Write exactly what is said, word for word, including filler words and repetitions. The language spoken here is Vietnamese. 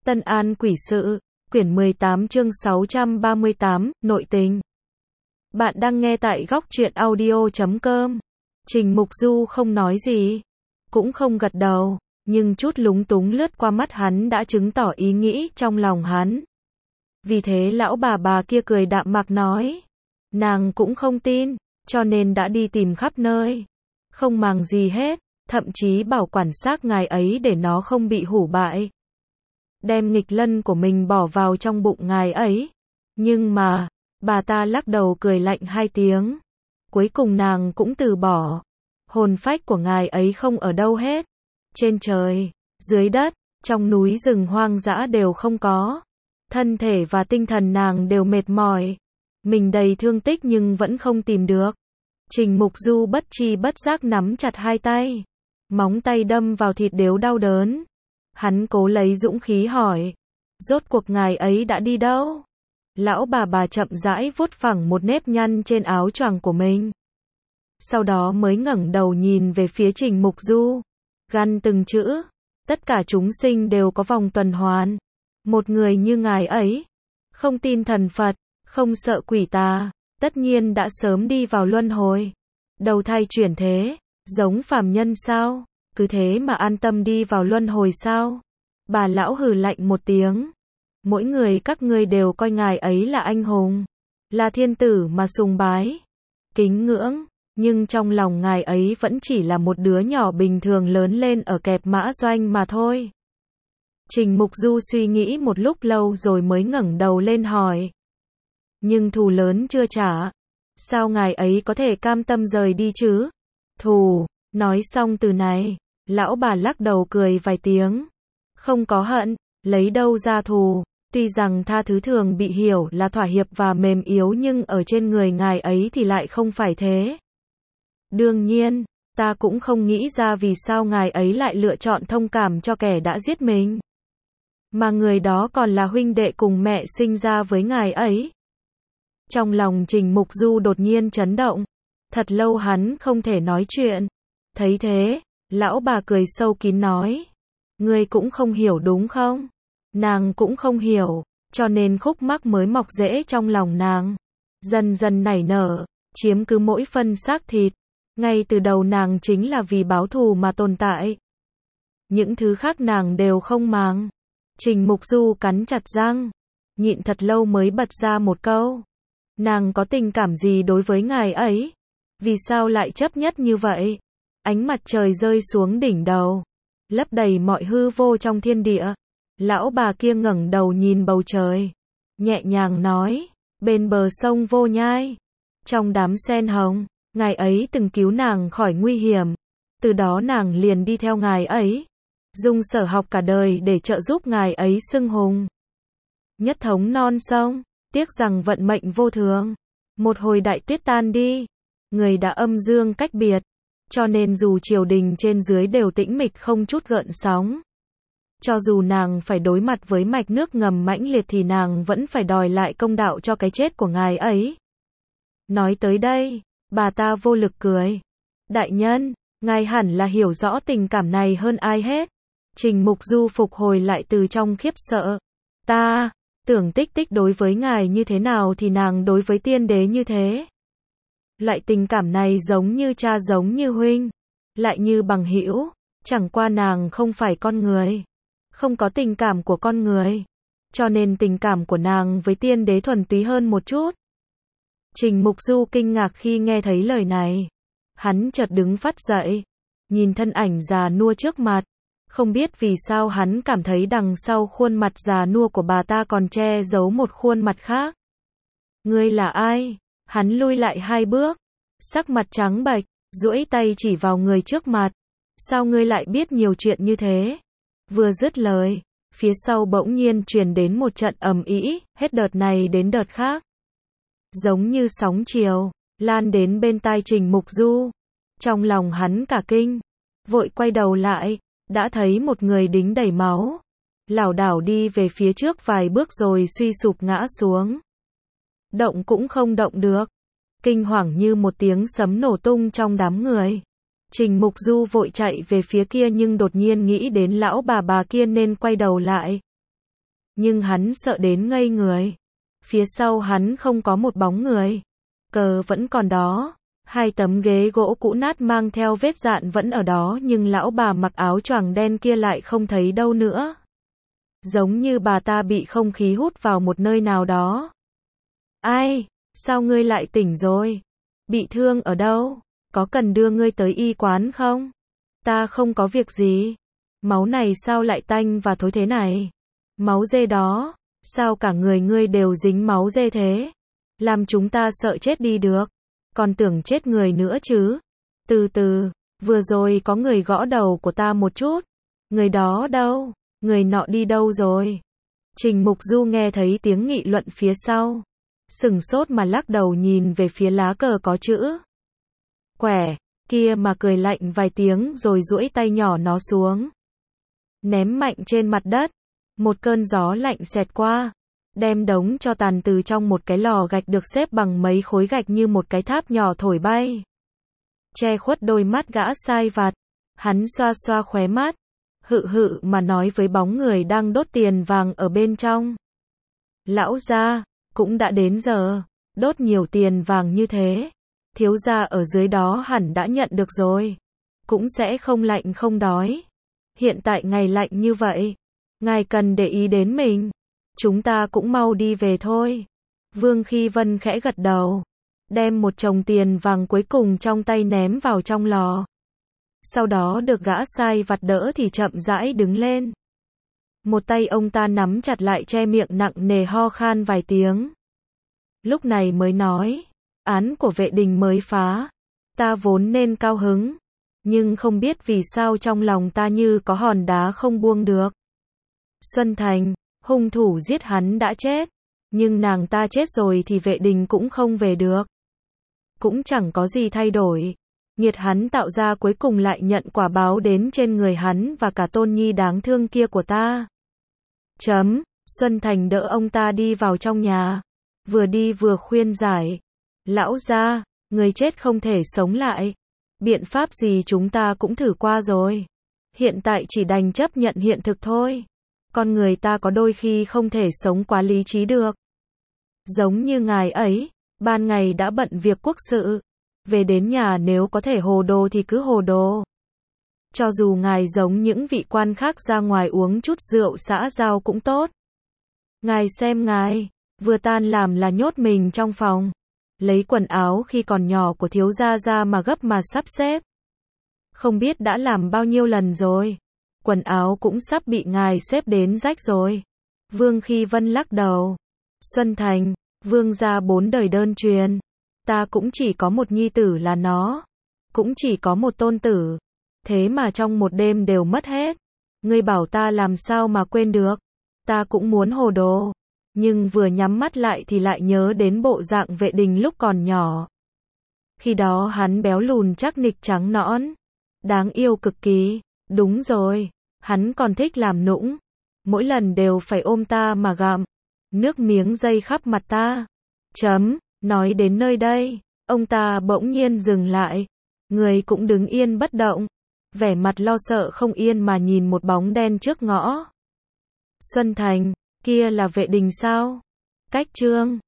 Tân An Quỷ Sự, quyển mười tám chương sáu trăm ba mươi tám, nội tình. Bạn đang nghe tại góc truyện audio chấm com. Trình Mục Du không nói gì, cũng không gật đầu, nhưng chút lúng túng lướt qua mắt hắn đã chứng tỏ ý nghĩ trong lòng hắn. Vì thế lão bà bà kia cười đạm mạc nói, nàng cũng không tin, cho nên đã đi tìm khắp nơi, không màng gì hết, thậm chí bảo quản xác ngài ấy để nó không bị hủ bại. Đem nghịch lân của mình bỏ vào trong bụng ngài ấy. Nhưng mà, bà ta lắc đầu cười lạnh hai tiếng. Cuối cùng nàng cũng từ bỏ. Hồn phách của ngài ấy không ở đâu hết. Trên trời, dưới đất, trong núi rừng hoang dã đều không có. Thân thể và tinh thần nàng đều mệt mỏi. Mình đầy thương tích nhưng vẫn không tìm được. Trình Mục Du bất tri bất giác nắm chặt hai tay. Móng tay đâm vào thịt đều đau đớn. Hắn cố lấy dũng khí hỏi, rốt cuộc ngài ấy đã đi đâu? Lão bà bà chậm rãi vuốt phẳng một nếp nhăn trên áo choàng của mình. Sau đó mới ngẩng đầu nhìn về phía Trình Mục Du, gằn từng chữ, tất cả chúng sinh đều có vòng tuần hoàn. Một người như ngài ấy, không tin thần Phật, không sợ quỷ tà, tất nhiên đã sớm đi vào luân hồi. Đầu thai chuyển thế, giống phàm nhân sao? Cứ thế mà an tâm đi vào luân hồi sao? Bà lão hừ lạnh một tiếng. Mỗi người các ngươi đều coi ngài ấy là anh hùng, là thiên tử mà sùng bái, kính ngưỡng, nhưng trong lòng ngài ấy vẫn chỉ là một đứa nhỏ bình thường lớn lên ở kẹp mã doanh mà thôi. Trình Mục Du suy nghĩ một lúc lâu rồi mới ngẩng đầu lên hỏi. Nhưng thù lớn chưa trả, sao ngài ấy có thể cam tâm rời đi chứ? Thù, nói xong từ này, lão bà lắc đầu cười vài tiếng. Không có hận, lấy đâu ra thù, tuy rằng tha thứ thường bị hiểu là thỏa hiệp và mềm yếu nhưng ở trên người ngài ấy thì lại không phải thế. Đương nhiên, ta cũng không nghĩ ra vì sao ngài ấy lại lựa chọn thông cảm cho kẻ đã giết mình. Mà người đó còn là huynh đệ cùng mẹ sinh ra với ngài ấy. Trong lòng Trình Mục Du đột nhiên chấn động. Thật lâu hắn không thể nói chuyện. Thấy thế, lão bà cười sâu kín nói. Ngươi cũng không hiểu đúng không? Nàng cũng không hiểu, cho nên khúc mắc mới mọc rễ trong lòng nàng. Dần dần nảy nở, chiếm cứ mỗi phân xác thịt. Ngay từ đầu nàng chính là vì báo thù mà tồn tại. Những thứ khác nàng đều không màng. Trình Mục Du cắn chặt răng, nhịn thật lâu mới bật ra một câu. Nàng có tình cảm gì đối với ngài ấy? Vì sao lại chấp nhất như vậy? Ánh mặt trời rơi xuống đỉnh đầu, lấp đầy mọi hư vô trong thiên địa. Lão bà kia ngẩng đầu nhìn bầu trời, nhẹ nhàng nói, bên bờ sông Vô Nhai, trong đám sen hồng, ngài ấy từng cứu nàng khỏi nguy hiểm. Từ đó nàng liền đi theo ngài ấy, dùng sở học cả đời để trợ giúp ngài ấy xưng hùng. Nhất thống non sông, tiếc rằng vận mệnh vô thường. Một hồi đại tuyết tan đi, người đã âm dương cách biệt, cho nên dù triều đình trên dưới đều tĩnh mịch không chút gợn sóng. Cho dù nàng phải đối mặt với mạch nước ngầm mãnh liệt thì nàng vẫn phải đòi lại công đạo cho cái chết của ngài ấy. Nói tới đây, bà ta vô lực cười. Đại nhân, ngài hẳn là hiểu rõ tình cảm này hơn ai hết. Trình Mục Du phục hồi lại từ trong khiếp sợ. Ta, tưởng Tích Tích đối với ngài như thế nào thì nàng đối với tiên đế như thế. Loại tình cảm này giống như cha giống như huynh, lại như bằng hữu, chẳng qua nàng không phải con người, không có tình cảm của con người, cho nên tình cảm của nàng với tiên đế thuần túy hơn một chút. Trình Mục Du kinh ngạc khi nghe thấy lời này, hắn chợt đứng phắt dậy, nhìn thân ảnh già nua trước mặt, không biết vì sao hắn cảm thấy đằng sau khuôn mặt già nua của bà ta còn che giấu một khuôn mặt khác. Ngươi là ai? Hắn lui lại hai bước, sắc mặt trắng bệch, duỗi tay chỉ vào người trước mặt. Sao ngươi lại biết nhiều chuyện như thế? Vừa dứt lời, phía sau bỗng nhiên truyền đến một trận ầm ĩ, hết đợt này đến đợt khác. Giống như sóng chiều, lan đến bên tai Trình Mục Du. Trong lòng hắn cả kinh, vội quay đầu lại, đã thấy một người đính đầy máu, lảo đảo đi về phía trước vài bước rồi suy sụp ngã xuống. Động cũng không động được. Kinh hoàng như một tiếng sấm nổ tung trong đám người. Trình Mục Du vội chạy về phía kia nhưng đột nhiên nghĩ đến lão bà bà kia nên quay đầu lại. nhưng hắn sợ đến ngây người. Phía sau hắn không có một bóng người. Cờ vẫn còn đó. Hai tấm ghế gỗ cũ nát mang theo vết dạn vẫn ở đó nhưng lão bà mặc áo choàng đen kia lại không thấy đâu nữa. Giống như bà ta bị không khí hút vào một nơi nào đó. Ai, sao ngươi lại tỉnh rồi? Bị thương ở đâu? Có cần đưa ngươi tới y quán không? Ta không có việc gì. Máu này sao lại tanh và thối thế này? Máu dê đó, sao cả người ngươi đều dính máu dê thế? Làm chúng ta sợ chết đi được. Còn tưởng chết người nữa chứ. Từ từ, vừa rồi có người gõ đầu của ta một chút. Người đó đâu? Người nọ đi đâu rồi? Trình Mục Du nghe thấy tiếng nghị luận phía sau. Sừng sốt mà lắc đầu nhìn về phía lá cờ có chữ quẻ, kia mà cười lạnh vài tiếng rồi duỗi tay nhỏ nó xuống. Ném mạnh trên mặt đất. Một cơn gió lạnh xẹt qua. Đem đống cho tàn từ trong một cái lò gạch được xếp bằng mấy khối gạch như một cái tháp nhỏ thổi bay. Che khuất đôi mắt gã sai vặt. Hắn xoa xoa khóe mắt. Hự hự mà nói với bóng người đang đốt tiền vàng ở bên trong. Lão gia, cũng đã đến giờ. Đốt nhiều tiền vàng như thế. Thiếu gia ở dưới đó hẳn đã nhận được rồi. Cũng sẽ không lạnh không đói. Hiện tại ngày lạnh như vậy. Ngài cần để ý đến mình. Chúng ta cũng mau đi về thôi. Vương Khi Vân khẽ gật đầu. Đem một chồng tiền vàng cuối cùng trong tay ném vào trong lò. Sau đó được gã sai vặt đỡ thì chậm rãi đứng lên. Một tay ông ta nắm chặt lại che miệng nặng nề ho khan vài tiếng. Lúc này mới nói. Án của vệ đình mới phá. Ta vốn nên cao hứng. Nhưng không biết vì sao trong lòng ta như có hòn đá không buông được. Xuân Thành, hung thủ giết hắn đã chết. Nhưng nàng ta chết rồi thì vệ đình cũng không về được. Cũng chẳng có gì thay đổi. Nghiệt hắn tạo ra cuối cùng lại nhận quả báo đến trên người hắn và cả tôn nhi đáng thương kia của ta. Chấm, Xuân Thành đỡ ông ta đi vào trong nhà. Vừa đi vừa khuyên giải. Lão gia, người chết không thể sống lại. Biện pháp gì chúng ta cũng thử qua rồi. Hiện tại chỉ đành chấp nhận hiện thực thôi. Con người ta có đôi khi không thể sống quá lý trí được. Giống như ngài ấy, ban ngày đã bận việc quốc sự. Về đến nhà nếu có thể hồ đồ thì cứ hồ đồ. Cho dù ngài giống những vị quan khác ra ngoài uống chút rượu xã giao cũng tốt. Ngài xem ngài, vừa tan làm là nhốt mình trong phòng. Lấy quần áo khi còn nhỏ của thiếu gia ra mà gấp mà sắp xếp. Không biết đã làm bao nhiêu lần rồi. Quần áo cũng sắp bị ngài xếp đến rách rồi. Vương Khi Vân lắc đầu. Xuân Thành, vương gia bốn đời đơn truyền. Ta cũng chỉ có một nhi tử là nó. Cũng chỉ có một tôn tử. Thế mà trong một đêm đều mất hết. Ngươi bảo ta làm sao mà quên được. Ta cũng muốn hồ đồ. Nhưng vừa nhắm mắt lại thì lại nhớ đến bộ dạng vệ đình lúc còn nhỏ. Khi đó hắn béo lùn chắc nịch trắng nõn. Đáng yêu cực kỳ. Đúng rồi. Hắn còn thích làm nũng. Mỗi lần đều phải ôm ta mà gặm. Nước miếng dây khắp mặt ta. Chấm. Nói đến nơi đây. Ông ta bỗng nhiên dừng lại. Người cũng đứng yên bất động. Vẻ mặt lo sợ không yên mà nhìn một bóng đen trước ngõ. Xuân Thành. Kia là vệ đình sao? Cách Trương.